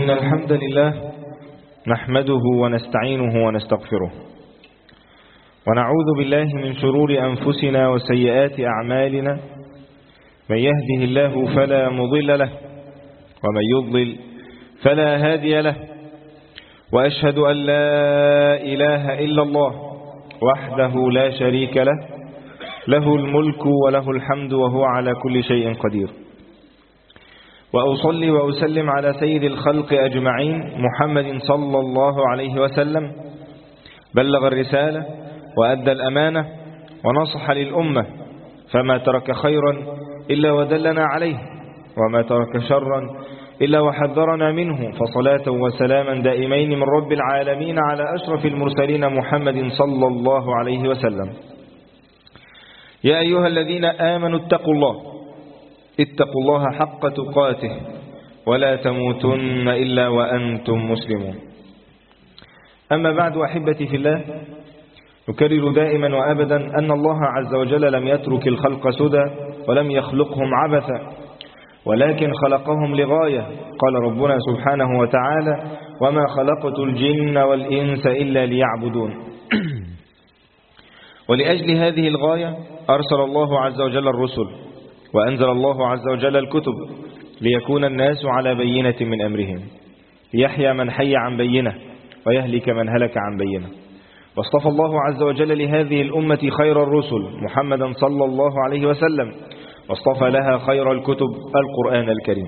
إن الحمد لله نحمده ونستعينه ونستغفره ونعوذ بالله من شرور أنفسنا وسيئات أعمالنا. من يهده الله فلا مضل له ومن يضلل فلا هادي له، وأشهد أن لا إله إلا الله وحده لا شريك له، له الملك وله الحمد وهو على كل شيء قدير. وأصلي وأسلم على سيد الخلق أجمعين محمد صلى الله عليه وسلم، بلغ الرسالة وأدى الأمانة ونصح للأمة، فما ترك خيرا إلا ودلنا عليه، وما ترك شرا إلا وحذرنا منه، فصلاة وسلاما دائمين من رب العالمين على أشرف المرسلين محمد صلى الله عليه وسلم. يا أيها الذين آمنوا اتقوا الله حق تقاته ولا تموتن إلا وأنتم مسلمون. أما بعد، أحبتي في الله، نكرر دائما وأبدا أن الله عز وجل لم يترك الخلق سدى ولم يخلقهم عبثا، ولكن خلقهم لغاية. قال ربنا سبحانه وتعالى: وما خلقت الجن والإنس إلا ليعبدون. ولأجل هذه الغاية أرسل الله عز وجل الرسل، وأنزل الله عز وجل الكتب، ليكون الناس على بينة من أمرهم، ليحيى من حي عن بينة ويهلك من هلك عن بينة. واصطفى الله عز وجل لهذه الأمة خير الرسل محمدا صلى الله عليه وسلم، واصطفى لها خير الكتب القرآن الكريم.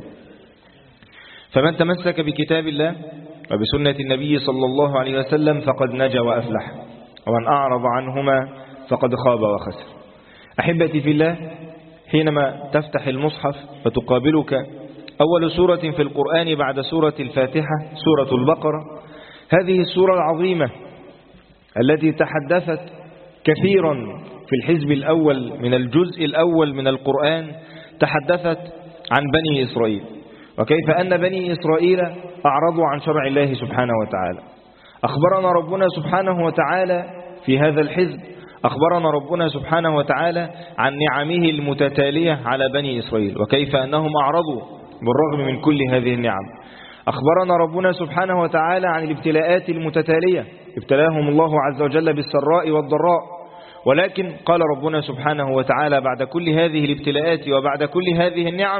فمن تمسك بكتاب الله وبسنة النبي صلى الله عليه وسلم فقد نجا وأفلح، ومن أعرض عنهما فقد خاب وخسر. أحبتي في الله، حينما تفتح المصحف وتقابلك أول سورة في القرآن بعد سورة الفاتحة سورة البقرة، هذه السورة العظيمة التي تحدثت كثيرا في الحزب الأول من الجزء الأول من القرآن، تحدثت عن بني إسرائيل، وكيف أن بني إسرائيل أعرضوا عن شرع الله سبحانه وتعالى. أخبرنا ربنا سبحانه وتعالى في هذا الحزب، أخبرنا ربنا سبحانه وتعالى عن نعمه المتتالية على بني إسرائيل، وكيف أنهم أعرضوا بالرغم من كل هذه النعم. أخبرنا ربنا سبحانه وتعالى عن الابتلاءات المتتالية، ابتلاهم الله عز وجل بالسراء والضراء، ولكن قال ربنا سبحانه وتعالى بعد كل هذه الابتلاءات وبعد كل هذه النعم: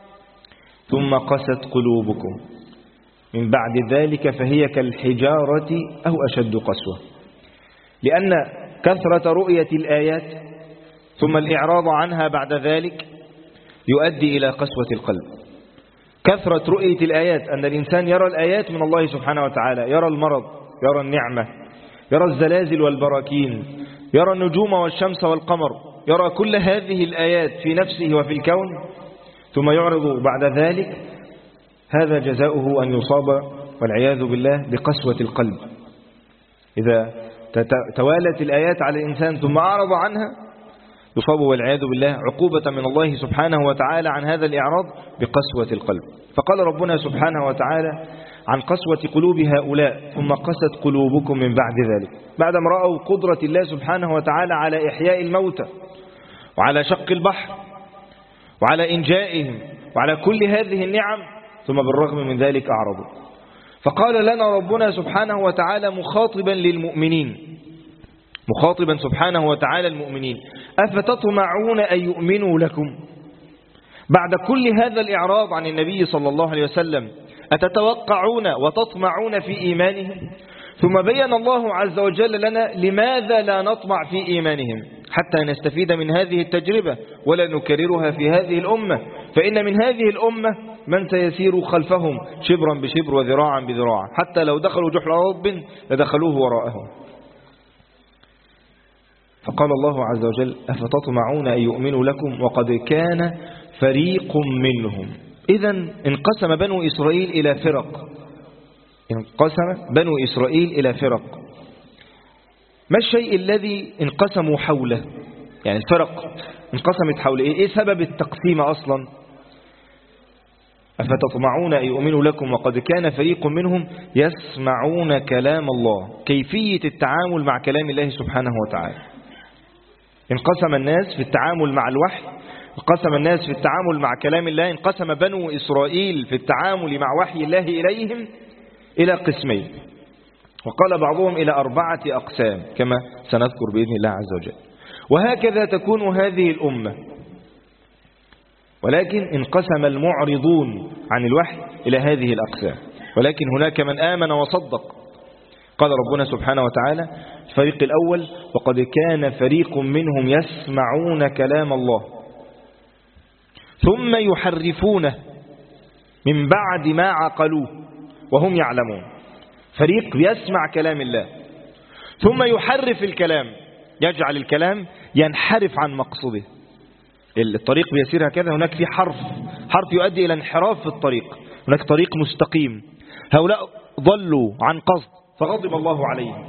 ثم قست قلوبكم من بعد ذلك فهي كالحجارة أو أشد قسوة. لأن كثرة رؤية الآيات ثم الإعراض عنها بعد ذلك يؤدي إلى قسوة القلب. كثرة رؤية الآيات، أن الإنسان يرى الآيات من الله سبحانه وتعالى، يرى المرض، يرى النعمة، يرى الزلازل والبراكين، يرى النجوم والشمس والقمر، يرى كل هذه الآيات في نفسه وفي الكون، ثم يعرض بعد ذلك. هذا جزاؤه أن يصاب والعياذ بالله بقسوة القلب. إذا توالت الآيات على الإنسان ثم أعرض عنها، يصاب والعياذ بالله عقوبة من الله سبحانه وتعالى عن هذا الإعراض بقسوة القلب. فقال ربنا سبحانه وتعالى عن قسوة قلوب هؤلاء: ثم قست قلوبكم من بعد ذلك. بعدما رأوا قدرة الله سبحانه وتعالى على إحياء الموتى وعلى شق البحر وعلى إنجائهم وعلى كل هذه النعم، ثم بالرغم من ذلك أعرضوا. فقال لنا ربنا سبحانه وتعالى مخاطبا للمؤمنين، مخاطبا سبحانه وتعالى المؤمنين: أفتطمعون أن يؤمنوا لكم؟ بعد كل هذا الإعراض عن النبي صلى الله عليه وسلم أتتوقعون وتطمعون في إيمانهم؟ ثم بين الله عز وجل لنا لماذا لا نطمع في إيمانهم، حتى نستفيد من هذه التجربة ولا نكررها في هذه الأمة. فإن من هذه الأمة من سيسير خلفهم شبرا بشبر وذراعا بذراع، حتى لو دخلوا جحر رب لدخلوه وراءهم. فقال الله عز وجل: أفتطمعون أن يؤمنوا لكم وقد كان فريق منهم. إذن انقسم بنو إسرائيل إلى فرق، انقسم بنو إسرائيل إلى فرق. ما الشيء الذي انقسموا حوله؟ يعني الفرق انقسمت حوله، إيه سبب التقسيم أصلا؟ أفتطمعون أن يؤمنوا لكم وقد كان فريق منهم يسمعون كلام الله. كيفية التعامل مع كلام الله سبحانه وتعالى. انقسم الناس في التعامل مع الوحي انقسم الناس في التعامل مع كلام الله، انقسم بنو إسرائيل في التعامل مع وحي الله إليهم إلى قسمين، وقال بعضهم إلى 4 أقسام كما سنذكر بإذن الله عز وجل. وهكذا تكون هذه الأمة، ولكن انقسم المعرضون عن الوحي إلى هذه الأقسام، ولكن هناك من آمن وصدق. قال ربنا سبحانه وتعالى الفريق الأول: وقد كان فريق منهم يسمعون كلام الله ثم يحرفونه من بعد ما عقلوه وهم يعلمون. فريق يسمع كلام الله ثم يحرف الكلام، يجعل الكلام ينحرف عن مقصده. الطريق بيسير هكذا، هناك في حرف يؤدي إلى انحراف في الطريق، هناك طريق مستقيم. هؤلاء ضلوا عن قصد فغضب الله عليهم.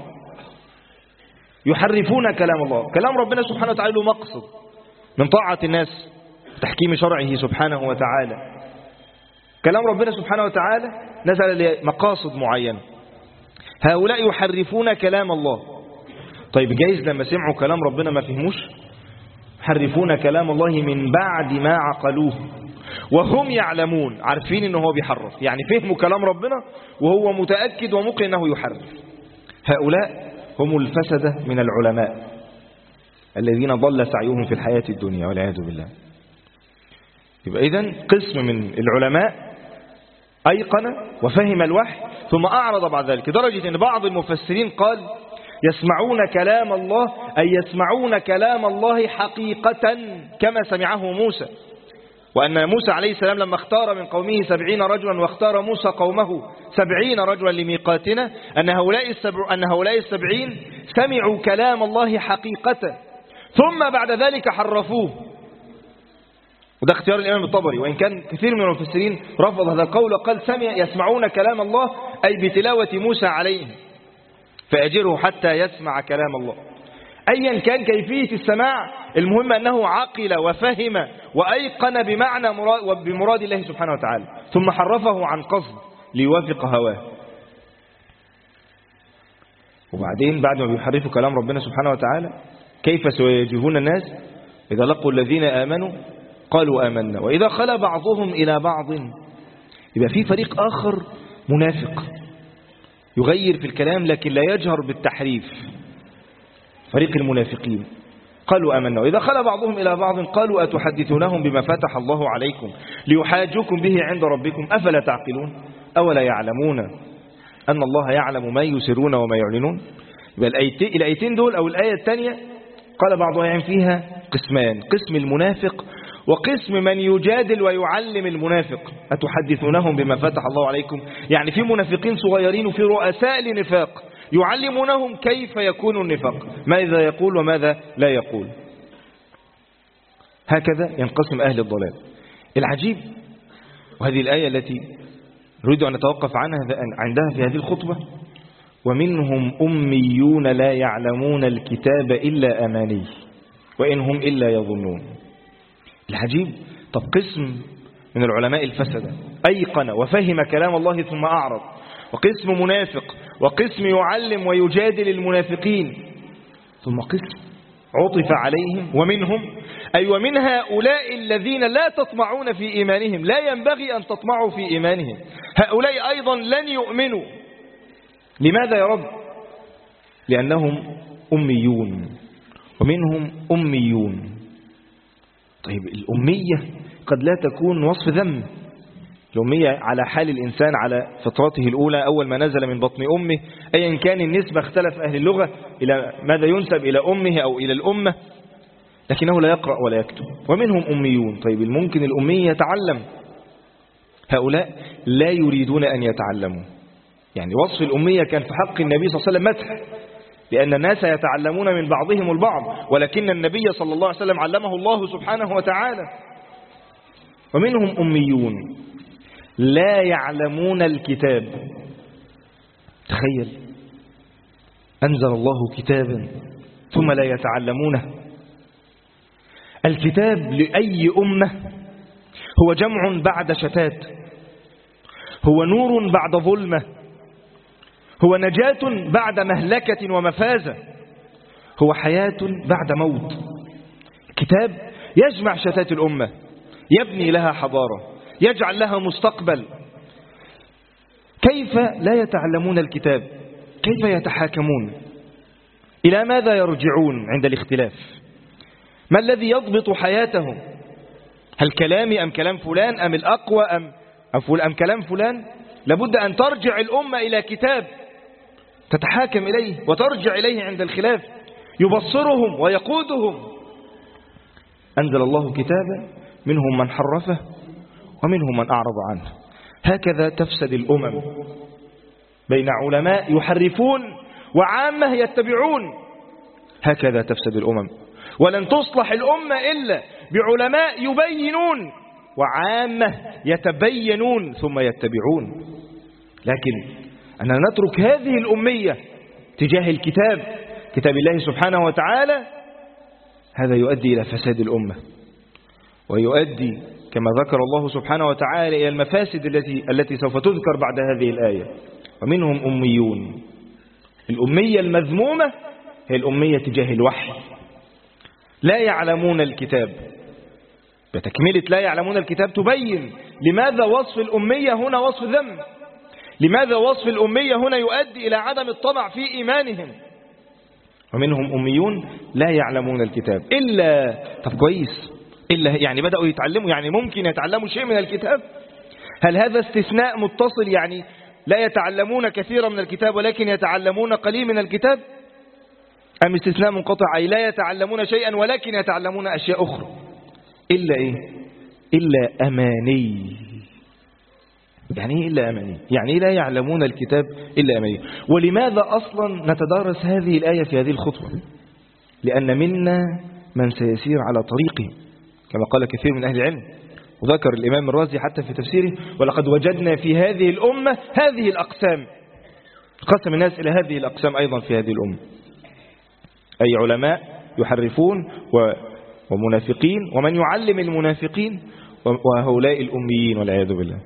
يحرفون كلام الله، كلام ربنا سبحانه وتعالى له مقصد من طاعة الناس تحكيم شرعه سبحانه وتعالى. كلام ربنا سبحانه وتعالى نزل لمقاصد معينة، هؤلاء يحرفون كلام الله. طيب جايز لما سمعوا كلام ربنا ما فهموش؟ يحرفون كلام الله من بعد ما عقلوه وهم يعلمون، عارفين انه هو بيحرف، يعني فهموا كلام ربنا وهو متأكد وموقن انه يحرف. هؤلاء هم الفسدة من العلماء الذين ضل سعيهم في الحياة الدنيا والعياذ بالله. يبقى إذن قسم من العلماء أيقن وفهم الوحي ثم أعرض بعد ذلك، لدرجة أن بعض المفسرين قال يسمعون كلام الله أي يسمعون كلام الله حقيقة كما سمعه موسى، وأن موسى عليه السلام لما اختار من قومه 70 رجلا واختار موسى قومه 70 رجلا لميقاتنا، أن هؤلاء 70 سمعوا كلام الله حقيقة ثم بعد ذلك حرفوه. وده اختيار الإمام الطبري، وإن كان كثير من المفسرين رفض هذا القول وقال يسمعون كلام الله أي بتلاوة موسى عليه فأجره حتى يسمع كلام الله. أيا كان كيفية السماع، المهم أنه عقل وفهم وأيقن بمراد الله سبحانه وتعالى ثم حرفه عن قصد ليوافق هواه. وبعدين بعد ما بيحرفوا كلام ربنا سبحانه وتعالى كيف سيجيبون الناس؟ إذا لقوا الذين آمنوا قالوا آمنا وإذا خلا بعضهم إلى بعض. يبقى في فريق آخر منافق يغير في الكلام لكن لا يجهر بالتحريف، فريق المنافقين. قالوا آمنا وإذا خلا بعضهم إلى بعض قالوا أتحدثونهم بما فتح الله عليكم ليحاجوكم به عند ربكم أفلا تعقلون أولا يعلمون أن الله يعلم ما يسرون وما يعلنون. يبقى الآيتين دول أو الآية الثانية قال بعضهم يعني فيها قسمان: قسم المنافق وقسم من يجادل ويعلم المنافق. أتحدثونهم بما فتح الله عليكم، يعني في منافقين صغيرين وفي رؤساء لنفاق يعلمونهم كيف يكون النفاق، ماذا يقول وماذا لا يقول. هكذا ينقسم أهل الضلال. العجيب، وهذه الآية التي نريد أن نتوقف عندها في هذه الخطبة: ومنهم أميون لا يعلمون الكتاب إلا أماني وإن هم إلا يظنون. العجيب، طب قسم من العلماء الفسدة أيقن وفهم كلام الله ثم أعرض، وقسم منافق، وقسم يعلم ويجادل المنافقين، ثم قسم عطف عليهم ومنهم أي ومن هؤلاء الذين لا تطمعون في إيمانهم، لا ينبغي أن تطمعوا في إيمانهم، هؤلاء أيضا لن يؤمنوا. لماذا يا رب؟ لأنهم أميون ومنهم أميون. طيب الأمية قد لا تكون وصف ذم، الأمية على حال الإنسان على فطرته الأولى أول ما نزل من بطن أمه، أيا كان النسبة اختلف أهل اللغة إلى ماذا ينسب إلى أمه أو إلى الأمة، لكنه لا يقرأ ولا يكتب. ومنهم أميون. طيب الممكن الأمي يتعلم، هؤلاء لا يريدون أن يتعلموا. يعني وصف الأمية كان في حق النبي صلى الله عليه وسلم مدح، لأن الناس يتعلمون من بعضهم البعض، ولكن النبي صلى الله عليه وسلم علمه الله سبحانه وتعالى. ومنهم أميون لا يعلمون الكتاب. تخيل، أنزل الله كتابا ثم لا يتعلمونه. الكتاب لأي أمة هو جمع بعد شتات، هو نور بعد ظلمة، هو نجاة بعد مهلكة ومفازة، هو حياة بعد موت. كتاب يجمع شتات الأمة، يبني لها حضارة، يجعل لها مستقبل. كيف لا يتعلمون الكتاب؟ كيف يتحاكمون؟ إلى ماذا يرجعون عند الاختلاف؟ ما الذي يضبط حياتهم؟ هل كلامي أم كلام فلان أم الأقوى أم كلام فلان؟ لابد أن ترجع الأمة إلى كتاب تتحاكم إليه وترجع إليه عند الخلاف، يبصرهم ويقودهم. أنزل الله كتابا منهم من حرفه ومنهم من أعرض عنه. هكذا تفسد الأمم، بين علماء يحرفون وعامة يتبعون. هكذا تفسد الأمم. ولن تصلح الأمة إلا بعلماء يبينون وعامة يتبينون ثم يتبعون. لكن أننا نترك هذه الأمية تجاه الكتاب، كتاب الله سبحانه وتعالى، هذا يؤدي إلى فساد الأمة، ويؤدي كما ذكر الله سبحانه وتعالى إلى المفاسد التي سوف تذكر بعد هذه الآية. ومنهم أميون. الأمية المذمومة هي الأمية تجاه الوحي، لا يعلمون الكتاب. بتكملة لا يعلمون الكتاب تبين لماذا وصف الأمية هنا وصف ذم، لماذا وصف الأمية هنا يؤدي إلى عدم الطمع في إيمانهم. ومنهم أميون لا يعلمون الكتاب إلا، طب كويس، إلا يعني بدأوا يتعلموا، يعني ممكن يتعلموا شيء من الكتاب؟ هل هذا استثناء متصل، يعني لا يتعلمون كثيرا من الكتاب ولكن يتعلمون قليل من الكتاب؟ أم استثناء منقطع أي لا يتعلمون شيئا ولكن يتعلمون أشياء أخرى؟ إلا إيه؟ إلا أماني. يعني إيه إلا أماني؟ يعني لا يعلمون الكتاب إلا أماني. ولماذا أصلا نتدارس هذه الآية في هذه الخطوة؟ لأن منا من سيسير على طريقه كما قال كثير من أهل العلم، وذكر الإمام الرازي حتى في تفسيره: ولقد وجدنا في هذه الأمة هذه الأقسام. قسم الناس إلى هذه الأقسام أيضا في هذه الأمة، أي علماء يحرفون ومنافقين ومن يعلم المنافقين وهؤلاء الأميين والعياذ بالله،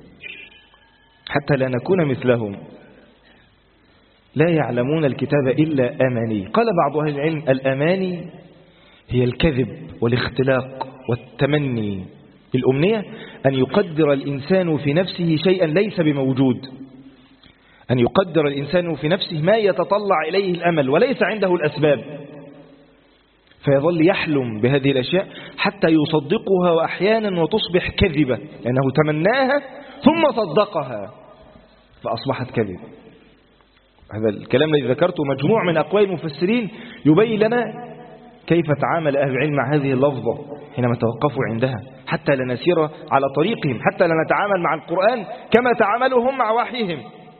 حتى لا نكون مثلهم. لا يعلمون الكتاب إلا أماني. قال بعض أهل العلم: الأماني هي الكذب والاختلاق والتمني. الأمنية أن يقدر الإنسان في نفسه شيئا ليس بموجود، أن يقدر الإنسان في نفسه ما يتطلع إليه الأمل وليس عنده الأسباب، فيظل يحلم بهذه الأشياء حتى يصدقها، وأحيانا وتصبح كذبة لأنه تمناها ثم صدقها فأصبحت كذب. هذا الكلام الذي ذكرته مجموع من أقوال المفسرين يبين لنا كيف تعامل أهل العلم مع هذه اللفظة حينما توقفوا عندها، حتى لا نسير على طريقهم، حتى لا نتعامل مع القرآن كما تعاملوا هم مع وحيهم.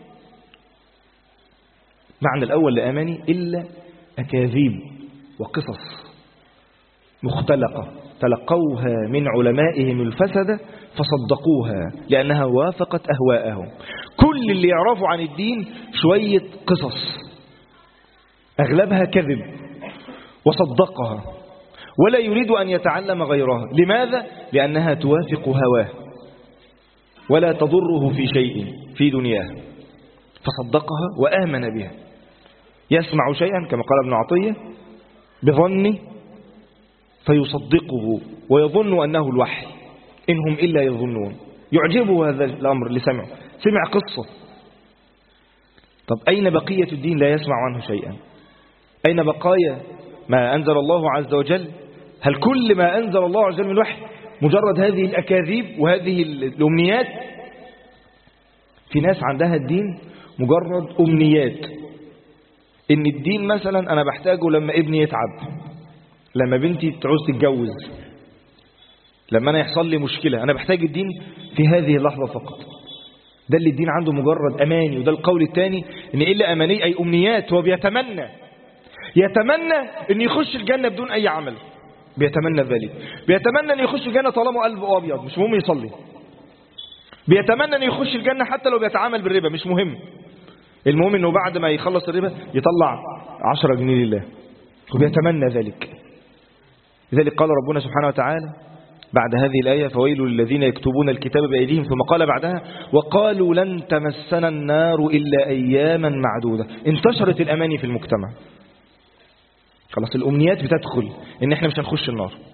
معنى الأول لأماني إلا أكاذيب وقصص مختلقة تلقوها من علمائهم الفسدة فصدقوها لأنها وافقت أهواءهم. كل اللي يعرفوا عن الدين شوية قصص أغلبها كذب وصدقها ولا يريد أن يتعلم غيرها. لماذا؟ لأنها توافق هواه ولا تضره في شيء في دنياه، فصدقها وآمن بها. يسمع شيئا كما قال ابن عطية بظنه فيصدقه ويظن أنه الوحي، إنهم إلا يظنون. يعجبه هذا الأمر اللي سمع قصة. طب أين بقية الدين؟ لا يسمع عنه شيئا. أين بقايا ما أنزل الله عز وجل؟ هل كل ما أنزل الله عز وجل من الوحي مجرد هذه الأكاذيب وهذه الأمنيات؟ في ناس عندها الدين مجرد أمنيات، إن الدين مثلا أنا بحتاجه لما ابني يتعب، لما بنتي تعوز تتجوز، لما أنا يحصل لي مشكلة، أنا بحتاج الدين في هذه اللحظة فقط. ده اللي الدين عنده مجرد أماني. وده القول الثاني، إن إلا أماني أي أمنيات. هو يتمنى أن يخش الجنة بدون أي عمل، بيتمنى ذلك. بيتمنى أن يخش الجنة طالما قلبه أبيض، مش مهم يصلي. بيتمنى أن يخش الجنة حتى لو بيتعامل بالربا، مش مهم. المهم أنه بعد ما يخلص الربا يطلع 10 جنيه لله، وبيتمنى ذلك. لذلك قال ربنا سبحانه وتعالى بعد هذه الآية: فويل للذين يكتبون الكتاب بأيديهم، ثم قال بعدها: وقالوا لن تمسنا النار إلا أياما معدودة. انتشرت الأماني في المجتمع، خلاص الأمنيات بتدخل إن إحنا مش هنخش النار،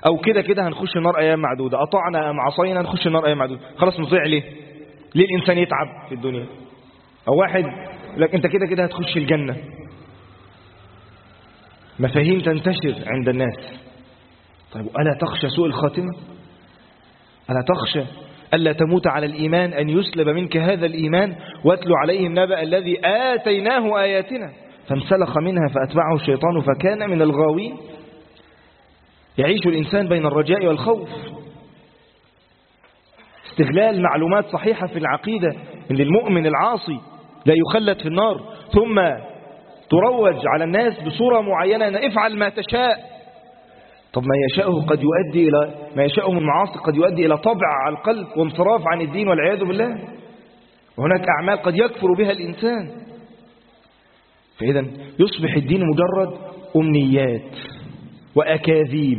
أو كده كده هنخش النار أيام معدودة، أطعنا أم عصينا هنخش النار أيام معدودة، خلاص نطيع ليه الإنسان يتعب في الدنيا؟ أو واحد لك أنت كده كده هتخش الجنة. مفاهيم تنتشر عند الناس. طيب ألا تخشى سوء الخاتمة؟ ألا تخشى ألا تموت على الإيمان، أن يسلب منك هذا الإيمان؟ واتلو عليهم نبأ الذي آتيناه آياتنا فانسلخ منها فأتبعه الشيطان فكان من الغاوين. يعيش الإنسان بين الرجاء والخوف. استغلال معلومات صحيحة في العقيدة أن المؤمن العاصي لا يخلد في النار، ثم تروج على الناس بصورة معينة أن افعل ما تشاء. طب ما يشاءه قد يؤدي إلى ما يشاءه من معاصي، قد يؤدي إلى طبع على القلب وانصراف عن الدين والعياذ بالله. وهناك أعمال قد يكفر بها الإنسان. فإذا يصبح الدين مجرد أمنيات وأكاذيب.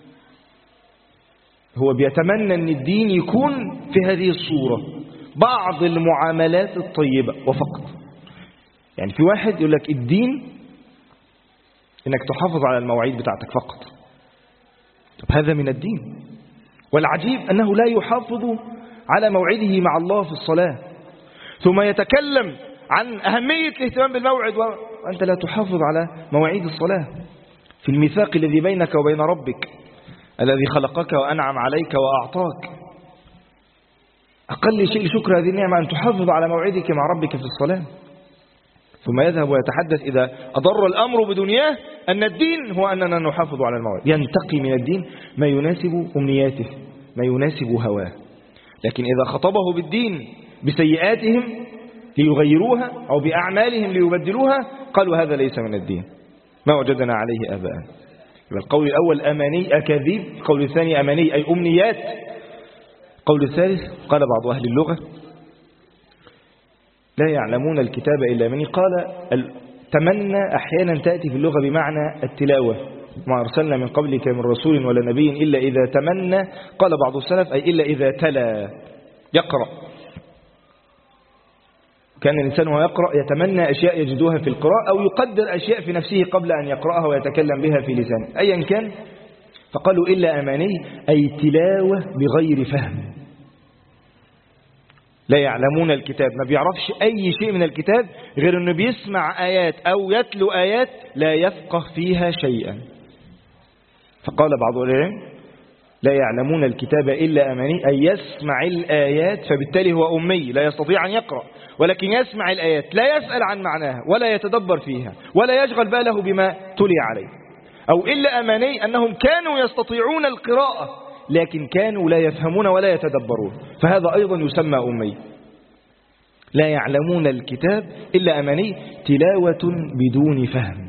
هو بيتمنى أن الدين يكون في هذه الصورة، بعض المعاملات الطيبة وفقط. يعني في واحد يقول لك الدين إنك تحافظ على المواعيد بتاعتك فقط. طب هذا من الدين. والعجيب أنه لا يحافظ على موعده مع الله في الصلاة، ثم يتكلم عن أهمية الاهتمام بالموعد وأنت لا تحافظ على مواعيد الصلاة في الميثاق الذي بينك وبين ربك الذي خلقك وأنعم عليك وأعطاك. أقل شيء شكر هذه النعمة أن تحافظ على موعدك مع ربك في الصلاة. ثم يذهب ويتحدث إذا أضر الأمر بدنياه أن الدين هو أننا نحافظ على الموعد. ينتقي من الدين ما يناسب أمنياته، ما يناسب هواه. لكن إذا خطبه بالدين بسيئاتهم ليغيروها أو بأعمالهم ليبدلوها قالوا هذا ليس من الدين، ما وجدنا عليه آباءنا. القول الأول أماني أكاذيب، القول الثاني أماني أي أمنيات. القول الثالث قال بعض أهل اللغة لا يعلمون الكتاب إلا من قال تمنى أحيانا تأتي في اللغة بمعنى التلاوة. ما أرسلنا من قبلك من رسول ولا نبي إلا إذا تمنى، قال بعض السلف أي إلا إذا تلا يقرأ. كان الإنسان وهو يقرأ يتمنى أشياء يجدوها في القراءة أو يقدر أشياء في نفسه قبل أن يقرأها ويتكلم بها في لسانه أيا كان. فقالوا إلا أماني أي تلاوة بغير فهم. لا يعلمون الكتاب، ما بيعرفش أي شيء من الكتاب غير أنه بيسمع آيات أو يتلو آيات لا يفقه فيها شيئا. فقال بعض العلماء لا يعلمون الكتاب إلا أماني أي يسمع الآيات، فبالتالي هو أمي لا يستطيع أن يقرأ، ولكن يسمع الآيات لا يسأل عن معناها ولا يتدبر فيها ولا يشغل باله بما تلي عليه. أو إلا أماني أنهم كانوا يستطيعون القراءة لكن كانوا لا يفهمون ولا يتدبرون، فهذا أيضا يسمى أمي. لا يعلمون الكتاب إلا أماني تلاوة بدون فهم،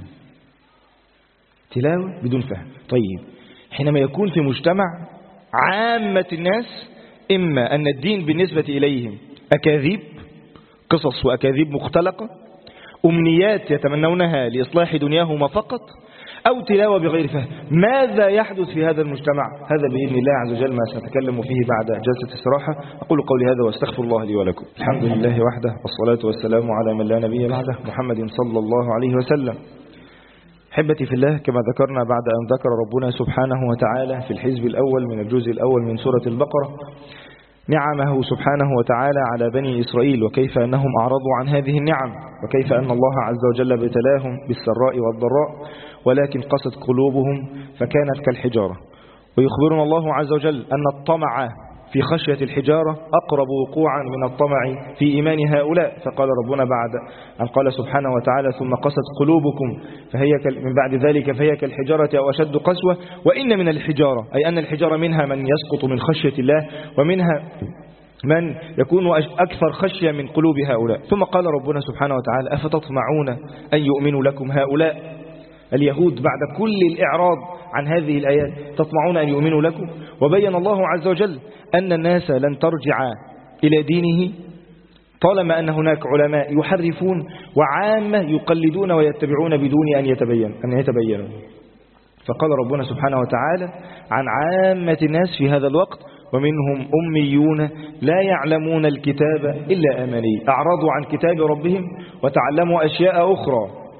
تلاوة بدون فهم. طيب حينما يكون في مجتمع عامة الناس إما أن الدين بالنسبة إليهم أكاذيب، قصص وأكاذيب مختلقة، أمنيات يتمنونها لإصلاح دنياهما فقط، أو تلاوة بغير فهم، ماذا يحدث في هذا المجتمع؟ هذا بإذن الله عز وجل ما سنتكلم فيه بعد جلسة استراحة. أقول قولي هذا واستغفر الله لي ولكم. الحمد لله وحده والصلاة والسلام على من لا نبي بعده محمد صلى الله عليه وسلم. حبتي في الله، كما ذكرنا بعد أن ذكر ربنا سبحانه وتعالى في الحزب الأول من الجزء الأول من سورة البقرة نعمه سبحانه وتعالى على بني إسرائيل وكيف أنهم أعرضوا عن هذه النعم، وكيف أن الله عز وجل ابتلاهم بالسراء والضراء ولكن قست قلوبهم فكانت كالحجارة. ويخبرنا الله عز وجل أن الطمع في خشية الحجارة أقرب وقوعا من الطمع في إيمان هؤلاء. فقال ربنا بعد أن قال سبحانه وتعالى ثم قست قلوبكم فهي من بعد ذلك فهي كالحجارة أو أشد قسوة. وإن من الحجارة أي أن الحجارة منها من يسقط من خشية الله ومنها من يكون أكثر خشية من قلوب هؤلاء. ثم قال ربنا سبحانه وتعالى أفتطمعون أن يؤمنوا لكم هؤلاء اليهود بعد كل الإعراض عن هذه الآيات تطمعون أن يؤمنوا لكم؟ وبين الله عز وجل أن الناس لن ترجع إلى دينه طالما أن هناك علماء يحرفون وعامة يقلدون ويتبعون بدون أن يتبينوا. فقال ربنا سبحانه وتعالى عن عامة الناس في هذا الوقت ومنهم أميون لا يعلمون الكتاب إلا أماني، أعرضوا عن كتاب ربهم وتعلموا أشياء أخرى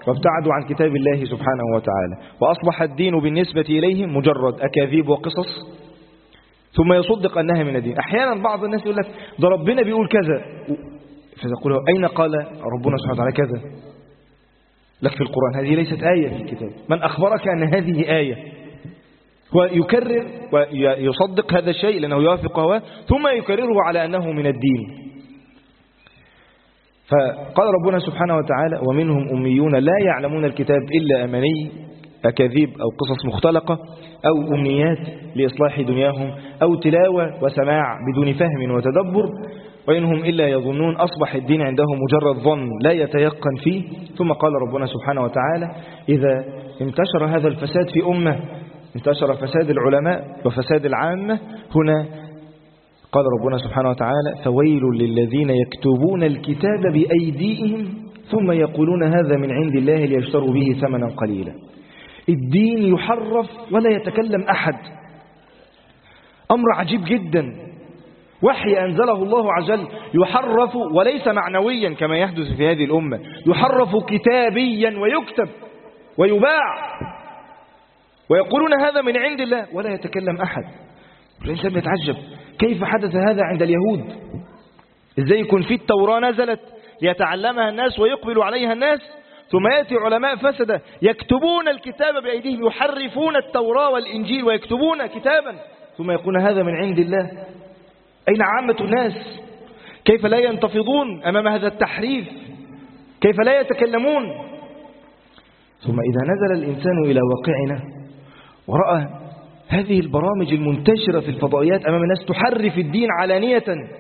وابتعدوا عن كتاب الله سبحانه وتعالى، وأصبح الدين بالنسبة إليهم مجرد أكاذيب وقصص، ثم يصدق أنها من الدين. أحيانا بعض الناس يقول لك ده ربنا بيقول كذا، فتقول أين قال ربنا سبحانه وتعالى كذا؟ لك في القرآن، هذه ليست آية في الكتاب. من أخبرك أن هذه آية؟ هو يكرر ويصدق هذا الشيء لأنه يوافق هواه، ثم يكرره على أنه من الدين. فقال ربنا سبحانه وتعالى: ومنهم أميون لا يعلمون الكتاب إلا أماني، أكاذيب أو قصص مختلقة أو أمنيات لإصلاح دنياهم أو تلاوة وسماع بدون فهم وتدبر، وإنهم إلا يظنون. أصبح الدين عندهم مجرد ظن لا يتيقن فيه. ثم قال ربنا سبحانه وتعالى: إذا انتشر هذا الفساد في أمة، انتشر فساد العلماء وفساد العامة، هنا قال ربنا سبحانه وتعالى: فويل للذين يكتبون الكتاب بأيديهم ثم يقولون هذا من عند الله ليشتروا به ثمنا قليلا. الدين يحرف ولا يتكلم أحد، أمر عجيب جدا. وحي أنزله الله عز وجل يحرف، وليس معنويا كما يحدث في هذه الأمة، يحرف كتابيا ويكتب ويباع، ويقولون هذا من عند الله ولا يتكلم أحد. الإنسان يتعجب كيف حدث هذا عند اليهود؟ إزاي يكون في التوراة نزلت ليتعلمها الناس ويقبل عليها الناس، ثم يأتي علماء فسدة يكتبون الكتاب بأيديهم، يحرفون التوراة والإنجيل ويكتبون كتابا، ثم يقولون هذا من عند الله. أين عامة الناس؟ كيف لا ينتفضون أمام هذا التحريف؟ كيف لا يتكلمون؟ ثم إذا نزل الإنسان إلى واقعنا ورأى هذه البرامج المنتشرة في الفضائيات أمام الناس تحرف الدين علانية،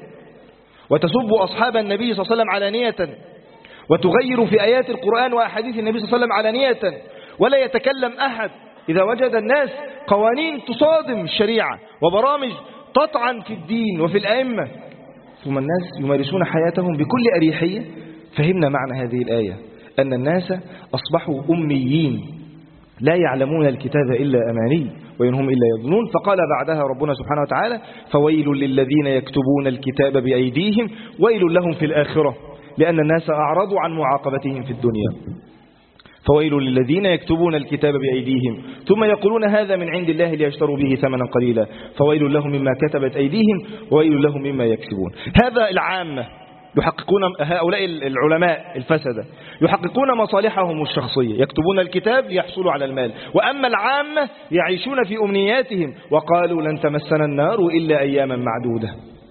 وتسب أصحاب النبي صلى الله عليه وسلم علانية، وتغير في آيات القرآن وأحاديث النبي صلى الله عليه وسلم علانية، ولا يتكلم أحد. إذا وجد الناس قوانين تصادم الشريعة وبرامج تطعن في الدين وفي الأئمة، ثم الناس يمارسون حياتهم بكل أريحية، فهمنا معنى هذه الآية، أن الناس أصبحوا أميين لا يعلمون الكتاب إلا أماني وإنهم إلا يظنون. فقال بعدها ربنا سبحانه وتعالى: فويل للذين يكتبون الكتاب بأيديهم ويل لهم في الآخرة، لأن الناس أعرضوا عن معاقبتهم في الدنيا. فويل للذين يكتبون الكتاب بأيديهم ثم يقولون هذا من عند الله ليشتروا به ثمنا قليلا، فويل لهم مما كتبت أيديهم وويل لهم مما يكسبون. هذا العامة يحققون، هؤلاء العلماء الفسدة يحققون مصالحهم الشخصية، يكتبون الكتاب ليحصلوا على المال. وأما العامة يعيشون في أمنياتهم، وقالوا لن تمسنا النار إلا أياما معدودة.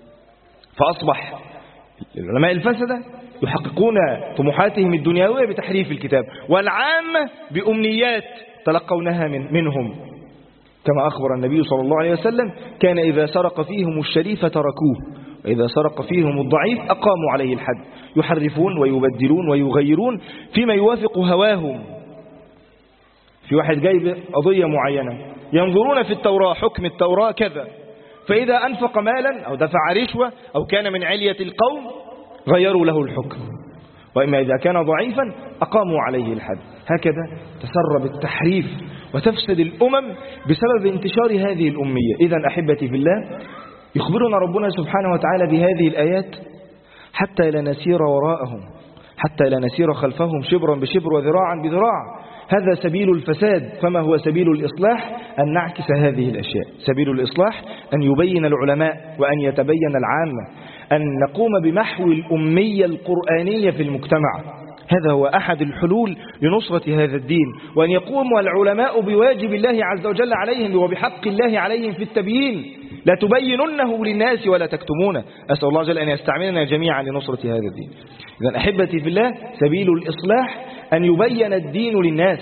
فأصبح العلماء الفسدة يحققون طموحاتهم الدنيوية بتحريف الكتاب، والعامة بأمنيات تلقونها منهم، كما أخبر النبي صلى الله عليه وسلم: كان إذا سرق فيهم الشريف تركوه، وإذا سرق فيهم الضعيف أقاموا عليه الحد. يحرفون ويبدلون ويغيرون فيما يوافق هواهم. في واحد جايب قضية معينة، ينظرون في التوراة حكم التوراة كذا، فإذا أنفق مالا أو دفع رشوة أو كان من علية القوم غيروا له الحكم، وإما إذا كان ضعيفا أقاموا عليه الحد. هكذا تسرب التحريف وتفسد الأمم بسبب انتشار هذه الأمية. إذن أحبتي في الله، يخبرنا ربنا سبحانه وتعالى بهذه الآيات حتى لا نسير وراءهم، حتى لا نسير خلفهم شبرا بشبر وذراعا بذراع. هذا سبيل الفساد. فما هو سبيل الإصلاح؟ أن نعكس هذه الأشياء. سبيل الإصلاح أن يبين العلماء وأن يتبين العامة، أن نقوم بمحو الأمية القرآنية في المجتمع. هذا هو أحد الحلول لنصرة هذا الدين، وأن يقوم العلماء بواجب الله عز وجل عليهم وبحق الله عليهم في التبيين. لا تبيننه للناس ولا تكتمونه. أسأل الله جل أن يستعملنا جميعا لنصرة هذا الدين. إذن أحبتي في الله، سبيل الإصلاح أن يبين الدين للناس،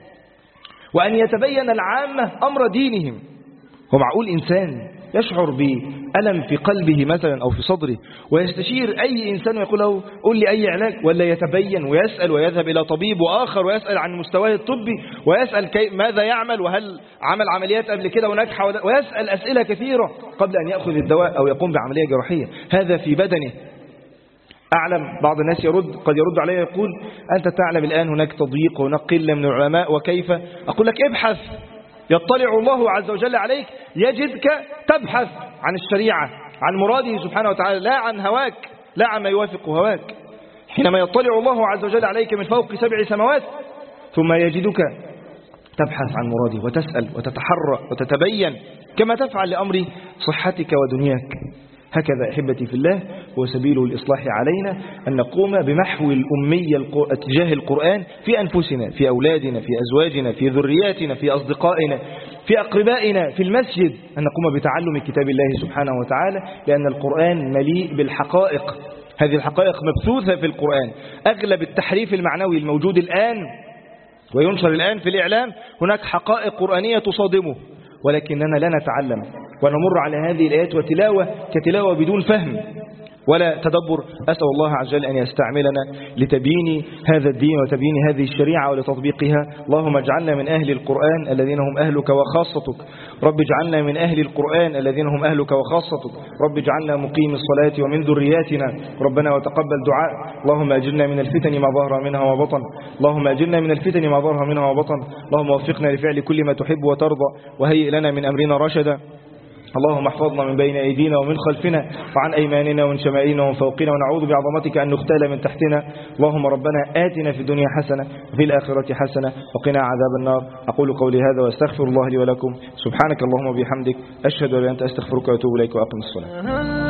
وأن يتبين العامة أمر دينهم. ومعقول إنسان يشعر بألم في قلبه مثلا أو في صدره ويستشير أي إنسان ويقول له قل لي أي علاج، ولا يتبين ويسأل ويذهب إلى طبيب وآخر ويسأل عن مستواه الطبي ويسأل ماذا يعمل وهل عمل عمليات قبل كده ونجح، ويسأل أسئلة كثيرة قبل أن يأخذ الدواء أو يقوم بعملية جراحية. هذا في بدنه. أعلم بعض الناس قد يرد علي يقول أنت تعلم الآن هناك تضييق وهناك قلة من العلماء وكيف. أقول لك ابحث، يطلع الله عز وجل عليك، يجدك تبحث عن الشريعة، عن مراده سبحانه وتعالى، لا عن هواك، لا عن ما يوافق هواك. حينما يطلع الله عز وجل عليك من فوق 7 سماوات ثم يجدك تبحث عن مراده وتسأل وتتحرى وتتبين كما تفعل لأمر صحتك ودنياك. هكذا أحبتي في الله هو سبيل الإصلاح علينا أن نقوم بمحو الأمية تجاه القرآن في أنفسنا، في أولادنا، في أزواجنا، في ذرياتنا، في أصدقائنا، في أقربائنا، في المسجد، أن نقوم بتعلم كتاب الله سبحانه وتعالى، لأن القرآن مليء بالحقائق. هذه الحقائق مبثوثة في القرآن. أغلب التحريف المعنوي الموجود الآن وينشر الآن في الإعلام هناك حقائق قرآنية تصادمه، ولكننا لا نتعلم ونمر على هذه الآيات وتلاوة كتلاوة بدون فهم ولا تدبر. أسأل الله عز وجل أن يستعملنا لتبيين هذا الدين وتبيين هذه الشريعة ولتطبيقها. اللهم اجعلنا من أهل القرآن الذين هم أهلك وخاصتك. رب اجعلنا من أهل القرآن الذين هم أهلك وخاصتك. رب اجعلنا مقيم الصلاة ومن ذرياتنا ربنا وتقبل دعاء. اللهم أجرنا من الفتن ما ظهر منها وبطن. اللهم أجرنا من الفتن ما ظهر منها وبطن. اللهم وفقنا لفعل كل ما تحب وترضى وهيئ لنا من أمرنا رشدا. اللهم احفظنا من بين أيدينا ومن خلفنا وعن أيماننا ومن شمائلنا ومن فوقنا، ونعوذ بعظمتك أن نختال من تحتنا. اللهم ربنا آتنا في الدنيا حسنة وفي الآخرة حسنة وقنا عذاب النار. أقول قولي هذا واستغفر الله لي ولكم. سبحانك اللهم وبحمدك، أشهد أن لا إله إلا أنت، أستغفرك وأتوب إليك وأقم الصلاة.